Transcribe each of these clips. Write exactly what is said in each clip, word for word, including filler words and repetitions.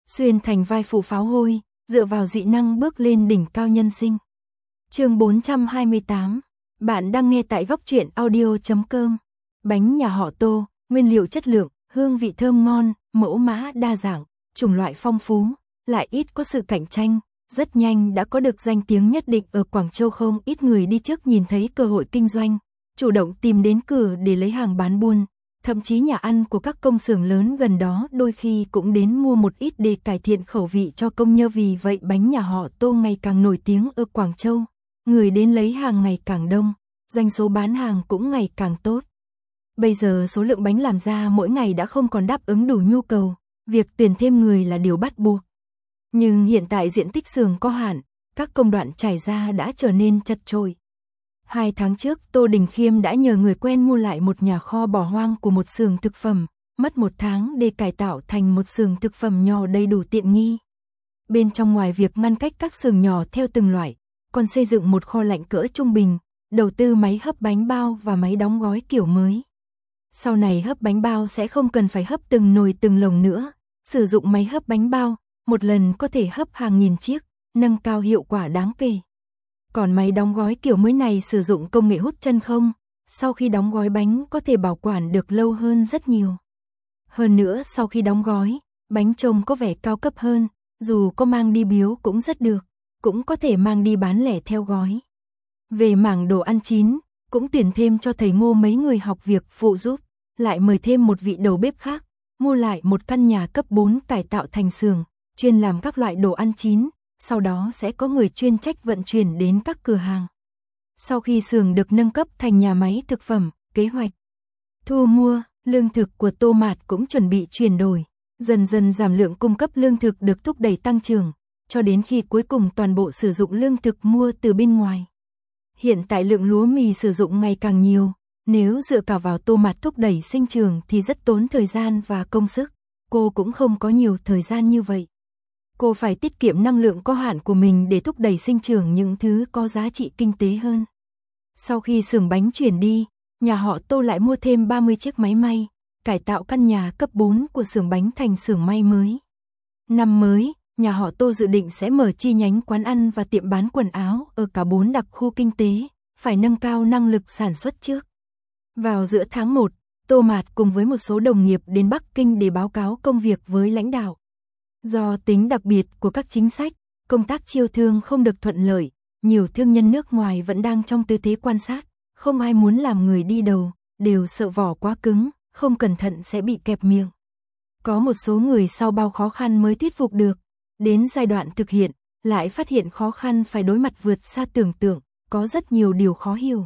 xuyên thành vai phụ pháo hôi, dựa vào dị năng bước lên đỉnh cao nhân sinh. Chương bốn trăm hai mươi tám. Bạn đang nghe tại góc truyện audio chấm com. Bánh nhà họ Tô, nguyên liệu chất lượng, hương vị thơm ngon, mẫu mã đa dạng, chủng loại phong phú, lại ít có sự cạnh tranh, rất nhanh đã có được danh tiếng nhất định ở Quảng Châu. Không ít người đi trước nhìn thấy cơ hội kinh doanh, chủ động tìm đến cửa để lấy hàng bán buôn, thậm chí nhà ăn của các công xưởng lớn gần đó đôi khi cũng đến mua một ít để cải thiện khẩu vị cho công nhân. Vì vậy bánh nhà họ Tô ngày càng nổi tiếng ở Quảng Châu, người đến lấy hàng ngày càng đông, doanh số bán hàng cũng ngày càng tốt. Bây giờ số lượng bánh làm ra mỗi ngày đã không còn đáp ứng đủ nhu cầu, việc tuyển thêm người là điều bắt buộc. Nhưng hiện tại diện tích xưởng có hạn, các công đoạn trải ra đã trở nên chật chội. Hai tháng trước Tô Đình Khiêm đã nhờ người quen mua lại một nhà kho bỏ hoang của một xưởng thực phẩm, mất một tháng để cải tạo thành một xưởng thực phẩm nhỏ đầy đủ tiện nghi. Bên trong ngoài việc ngăn cách các xưởng nhỏ theo từng loại, còn xây dựng một kho lạnh cỡ trung bình, đầu tư máy hấp bánh bao và máy đóng gói kiểu mới. Sau này hấp bánh bao sẽ không cần phải hấp từng nồi từng lồng nữa, sử dụng máy hấp bánh bao, một lần có thể hấp hàng nghìn chiếc, nâng cao hiệu quả đáng kể. Còn máy đóng gói kiểu mới này sử dụng công nghệ hút chân không, sau khi đóng gói bánh có thể bảo quản được lâu hơn rất nhiều. Hơn nữa sau khi đóng gói, bánh trông có vẻ cao cấp hơn, dù có mang đi biếu cũng rất được, cũng có thể mang đi bán lẻ theo gói. Về mảng đồ ăn chín, cũng tuyển thêm cho thầy Ngô mấy người học việc phụ giúp, lại mời thêm một vị đầu bếp khác, mua lại một căn nhà cấp bốn cải tạo thành xưởng, chuyên làm các loại đồ ăn chín, sau đó sẽ có người chuyên trách vận chuyển đến các cửa hàng. Sau khi xưởng được nâng cấp thành nhà máy thực phẩm, kế hoạch thu mua lương thực của Tô Mạt cũng chuẩn bị chuyển đổi, dần dần giảm lượng cung cấp lương thực được thúc đẩy tăng trưởng, cho đến khi cuối cùng toàn bộ sử dụng lương thực mua từ bên ngoài. Hiện tại lượng lúa mì sử dụng ngày càng nhiều, nếu dựa cả vào Tô Mạt thúc đẩy sinh trưởng thì rất tốn thời gian và công sức, cô cũng không có nhiều thời gian như vậy. Cô phải tiết kiệm năng lượng có hạn của mình để thúc đẩy sinh trưởng những thứ có giá trị kinh tế hơn. Sau khi xưởng bánh chuyển đi, nhà họ Tô lại mua thêm ba mươi chiếc máy may, cải tạo căn nhà cấp bốn của xưởng bánh thành xưởng may mới. Năm mới, nhà họ Tô dự định sẽ mở chi nhánh quán ăn và tiệm bán quần áo ở cả bốn đặc khu kinh tế, phải nâng cao năng lực sản xuất trước. Vào giữa tháng một, Tô Mạt cùng với một số đồng nghiệp đến Bắc Kinh để báo cáo công việc với lãnh đạo. Do tính đặc biệt của các chính sách, công tác chiêu thương không được thuận lợi, nhiều thương nhân nước ngoài vẫn đang trong tư thế quan sát, không ai muốn làm người đi đầu, đều sợ vỏ quá cứng, không cẩn thận sẽ bị kẹp miệng. Có một số người sau bao khó khăn mới thuyết phục được, đến giai đoạn thực hiện, lại phát hiện khó khăn phải đối mặt vượt xa tưởng tượng, có rất nhiều điều khó hiểu.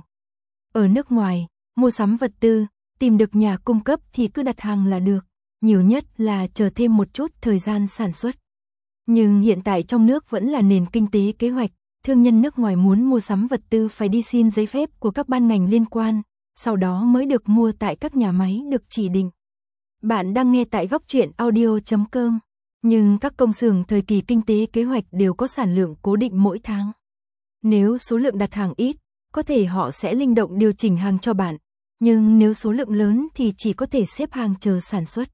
Ở nước ngoài, mua sắm vật tư, tìm được nhà cung cấp thì cứ đặt hàng là được, nhiều nhất là chờ thêm một chút thời gian sản xuất. Nhưng hiện tại trong nước vẫn là nền kinh tế kế hoạch, thương nhân nước ngoài muốn mua sắm vật tư phải đi xin giấy phép của các ban ngành liên quan, sau đó mới được mua tại các nhà máy được chỉ định. Bạn đang nghe tại góc truyện audio chấm com, nhưng các công xưởng thời kỳ kinh tế kế hoạch đều có sản lượng cố định mỗi tháng. Nếu số lượng đặt hàng ít, có thể họ sẽ linh động điều chỉnh hàng cho bạn, nhưng nếu số lượng lớn thì chỉ có thể xếp hàng chờ sản xuất.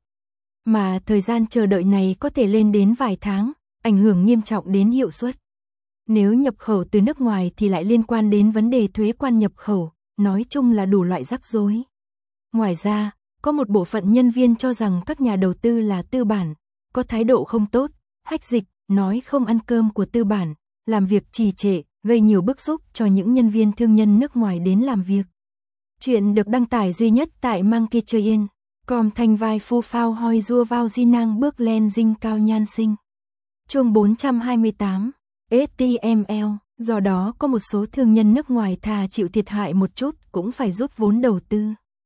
Mà thời gian chờ đợi này có thể lên đến vài tháng, ảnh hưởng nghiêm trọng đến hiệu suất. Nếu nhập khẩu từ nước ngoài thì lại liên quan đến vấn đề thuế quan nhập khẩu, nói chung là đủ loại rắc rối. Ngoài ra, có một bộ phận nhân viên cho rằng các nhà đầu tư là tư bản, có thái độ không tốt, hách dịch, nói không ăn cơm của tư bản, làm việc trì trệ, gây nhiều bức xúc cho những nhân viên thương nhân nước ngoài đến làm việc. Chuyện được đăng tải duy nhất tại Monkey Train. Com thành vai phu phao hoi rua vào di năng bước lên dinh cao nhan sinh. Chương bốn trăm hai mươi tám. ếch ti em lờ. Do đó có một số thương nhân nước ngoài thà chịu thiệt hại một chút cũng phải rút vốn đầu tư.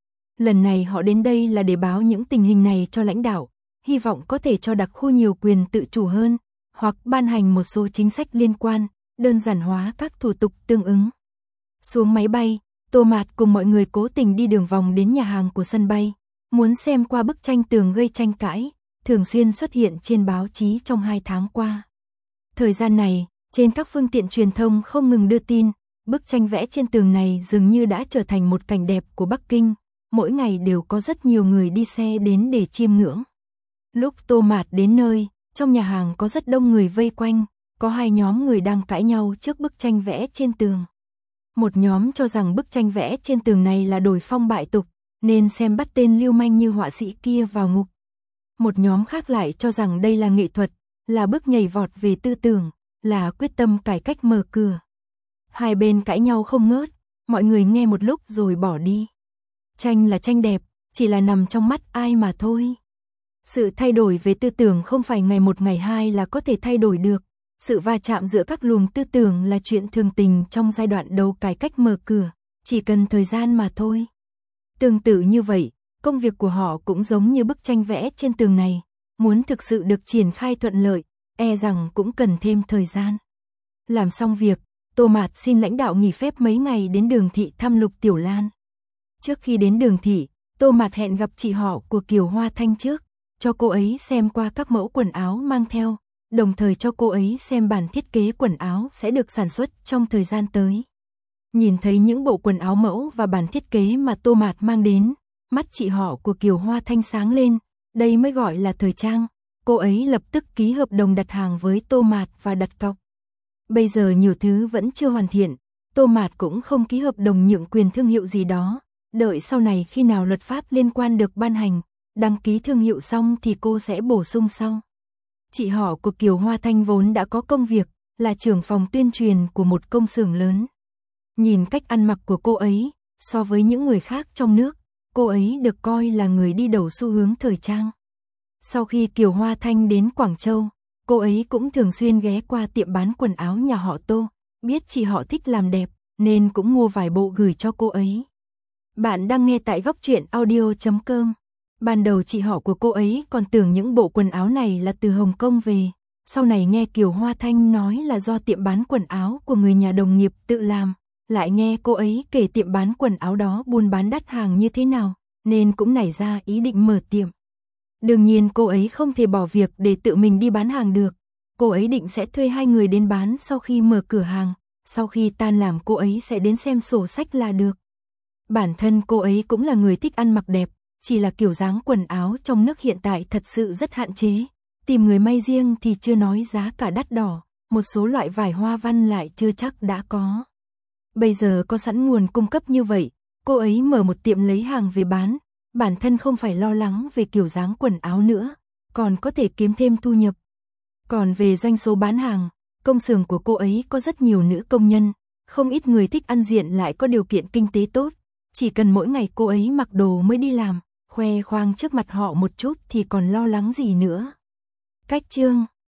Lần này họ đến đây là để báo những tình hình này cho lãnh đạo, hy vọng có thể cho đặc khu nhiều quyền tự chủ hơn, hoặc ban hành một số chính sách liên quan, đơn giản hóa các thủ tục tương ứng. Xuống máy bay, Tô Mạt cùng mọi người cố tình đi đường vòng đến nhà hàng của sân bay, muốn xem qua bức tranh tường gây tranh cãi, thường xuyên xuất hiện trên báo chí trong hai tháng qua. Thời gian này, trên các phương tiện truyền thông không ngừng đưa tin, bức tranh vẽ trên tường này dường như đã trở thành một cảnh đẹp của Bắc Kinh, mỗi ngày đều có rất nhiều người đi xe đến để chiêm ngưỡng. Lúc Tô Mạt đến nơi, Trong nhà hàng có rất đông người vây quanh, có hai nhóm người đang cãi nhau trước bức tranh vẽ trên tường. Một nhóm cho rằng bức tranh vẽ trên tường này là đổi phong bại tục, nên xem bắt tên lưu manh như họa sĩ kia vào ngục. Một nhóm khác lại cho rằng đây là nghệ thuật, là bước nhảy vọt về tư tưởng, là quyết tâm cải cách mở cửa. Hai bên cãi nhau không ngớt, mọi người nghe một lúc rồi bỏ đi. Tranh là tranh đẹp, chỉ là nằm trong mắt ai mà thôi. Sự thay đổi về tư tưởng không phải ngày một ngày hai là có thể thay đổi được. Sự va chạm giữa các luồng tư tưởng là chuyện thường tình trong giai đoạn đầu cải cách mở cửa, chỉ cần thời gian mà thôi. Tương tự như vậy, công việc của họ cũng giống như bức tranh vẽ trên tường này, muốn thực sự được triển khai thuận lợi, e rằng cũng cần thêm thời gian. Làm xong việc, Tô Mạt xin lãnh đạo nghỉ phép mấy ngày đến Đường Thị thăm Lục Tiểu Lan. Trước khi đến Đường Thị, Tô Mạt hẹn gặp chị họ của Kiều Hoa Thanh trước, cho cô ấy xem qua các mẫu quần áo mang theo, đồng thời cho cô ấy xem bản thiết kế quần áo sẽ được sản xuất trong thời gian tới. Nhìn thấy những bộ quần áo mẫu và bản thiết kế mà Tô Mạt mang đến, mắt chị họ của Kiều Hoa Thanh sáng lên, đây mới gọi là thời trang. Cô ấy lập tức ký hợp đồng đặt hàng với Tô Mạt và đặt cọc. Bây giờ nhiều thứ vẫn chưa hoàn thiện, Tô Mạt cũng không ký hợp đồng nhượng quyền thương hiệu gì đó, đợi sau này khi nào luật pháp liên quan được ban hành, đăng ký thương hiệu xong thì cô sẽ bổ sung sau. Chị họ của Kiều Hoa Thanh vốn đã có công việc, là trưởng phòng tuyên truyền của một công xưởng lớn. Nhìn cách ăn mặc của cô ấy, so với những người khác trong nước, cô ấy được coi là người đi đầu xu hướng thời trang. Sau khi Kiều Hoa Thanh đến Quảng Châu, cô ấy cũng thường xuyên ghé qua tiệm bán quần áo nhà họ Tô, biết chị họ thích làm đẹp, nên cũng mua vài bộ gửi cho cô ấy. Bạn đang nghe tại góc truyện audio chấm com. Ban đầu chị họ của cô ấy còn tưởng những bộ quần áo này là từ Hồng Kông về, sau này nghe Kiều Hoa Thanh nói là do tiệm bán quần áo của người nhà đồng nghiệp tự làm, lại nghe cô ấy kể tiệm bán quần áo đó buôn bán đắt hàng như thế nào, nên cũng nảy ra ý định mở tiệm. Đương nhiên cô ấy không thể bỏ việc để tự mình đi bán hàng được, cô ấy định sẽ thuê hai người đến bán sau khi mở cửa hàng, sau khi tan làm cô ấy sẽ đến xem sổ sách là được. Bản thân cô ấy cũng là người thích ăn mặc đẹp, chỉ là kiểu dáng quần áo trong nước hiện tại thật sự rất hạn chế, tìm người may riêng thì chưa nói giá cả đắt đỏ, một số loại vải hoa văn lại chưa chắc đã có. Bây giờ có sẵn nguồn cung cấp như vậy, cô ấy mở một tiệm lấy hàng về bán, bản thân không phải lo lắng về kiểu dáng quần áo nữa, còn có thể kiếm thêm thu nhập. Còn về doanh số bán hàng, công xưởng của cô ấy có rất nhiều nữ công nhân, không ít người thích ăn diện lại có điều kiện kinh tế tốt, chỉ cần mỗi ngày cô ấy mặc đồ mới đi làm, khoe khoang trước mặt họ một chút thì còn lo lắng gì nữa. Cách chương